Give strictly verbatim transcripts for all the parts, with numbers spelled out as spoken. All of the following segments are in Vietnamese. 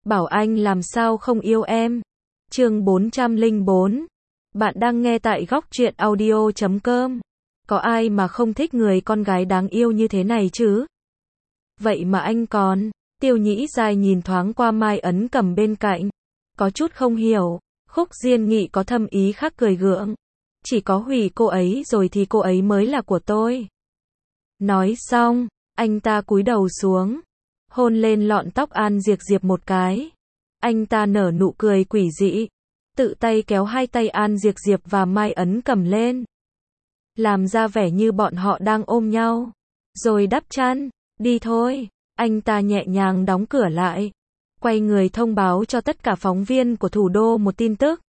bảo anh làm sao không yêu em. Chương bốn trăm lẻ bốn. Bạn đang nghe tại góc truyện audio chấm com. Có ai mà không thích người con gái đáng yêu như thế này chứ? Vậy mà anh còn. Tiêu Nhĩ Giai nhìn thoáng qua Mai Ấn Cầm bên cạnh, có chút không hiểu. Khúc Diên Nghị có thâm ý khác cười gượng. Chỉ có hủy cô ấy rồi thì cô ấy mới là của tôi. Nói xong, anh ta cúi đầu xuống, hôn lên lọn tóc An Diệp Diệp một cái. Anh ta nở nụ cười quỷ dị, tự tay kéo hai tay An Diệp Diệp và Mai Ấn Cầm lên, làm ra vẻ như bọn họ đang ôm nhau, rồi đắp chăn. Đi thôi. Anh ta nhẹ nhàng đóng cửa lại, quay người thông báo cho tất cả phóng viên của thủ đô một tin tức.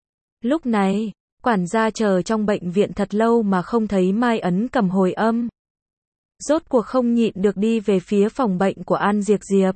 Lúc này, quản gia chờ trong bệnh viện thật lâu mà không thấy Mai Ấn Cầm hồi âm. Rốt cuộc không nhịn được đi về phía phòng bệnh của An Diệp Diệp.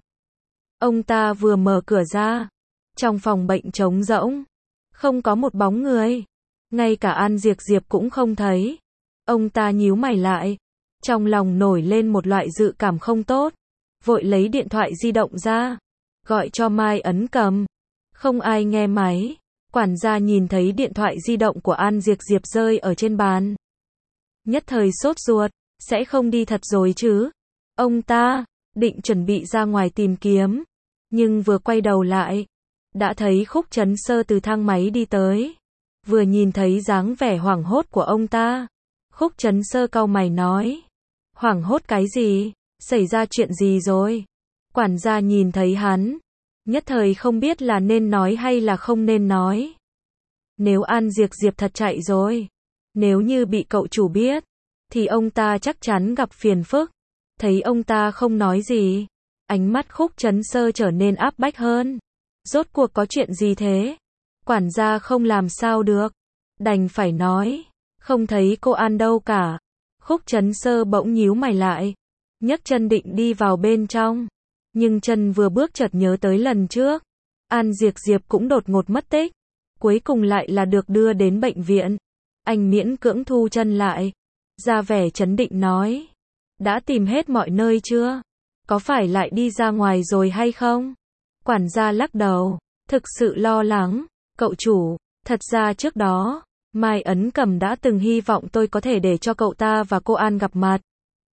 Ông ta vừa mở cửa ra, trong phòng bệnh trống rỗng, không có một bóng người, ngay cả An Diệp Diệp cũng không thấy. Ông ta nhíu mày lại, trong lòng nổi lên một loại dự cảm không tốt, vội lấy điện thoại di động ra, gọi cho Mai Ấn Cầm. Không ai nghe máy. Quản gia nhìn thấy điện thoại di động của An Diệp Diệp rơi ở trên bàn, nhất thời sốt ruột, sẽ không đi thật rồi chứ? Ông ta định chuẩn bị ra ngoài tìm kiếm, nhưng vừa quay đầu lại, đã thấy Khúc Chấn Sơ từ thang máy đi tới. Vừa nhìn thấy dáng vẻ hoảng hốt của ông ta, Khúc Chấn Sơ cau mày nói: "Hoảng hốt cái gì? Xảy ra chuyện gì rồi?" Quản gia nhìn thấy hắn, nhất thời không biết là nên nói hay là không nên nói. Nếu An Diệp Diệp thật chạy rồi, nếu như bị cậu chủ biết, thì ông ta chắc chắn gặp phiền phức. Thấy ông ta không nói gì, ánh mắt Khúc Chấn Sơ trở nên áp bách hơn. Rốt cuộc có chuyện gì thế? Quản gia không làm sao được, đành phải nói: "Không thấy cô An đâu cả." Khúc Chấn Sơ bỗng nhíu mày lại, nhấc chân định đi vào bên trong, nhưng chân vừa bước chợt nhớ tới lần trước, An Diệp Diệp cũng đột ngột mất tích, cuối cùng lại là được đưa đến bệnh viện. Anh miễn cưỡng thu chân lại, ra vẻ trấn định nói: "Đã tìm hết mọi nơi chưa? Có phải lại đi ra ngoài rồi hay không?" Quản gia lắc đầu, thực sự lo lắng: "Cậu chủ, thật ra trước đó, Mai Ấn Cầm đã từng hy vọng tôi có thể để cho cậu ta và cô An gặp mặt.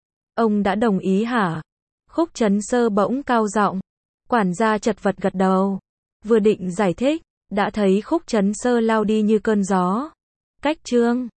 Ông đã đồng ý hả?" Khúc Chấn Sơ bỗng cao giọng. Quản gia chật vật gật đầu, vừa định giải thích, đã thấy Khúc Chấn Sơ lao đi như cơn gió. Cách chương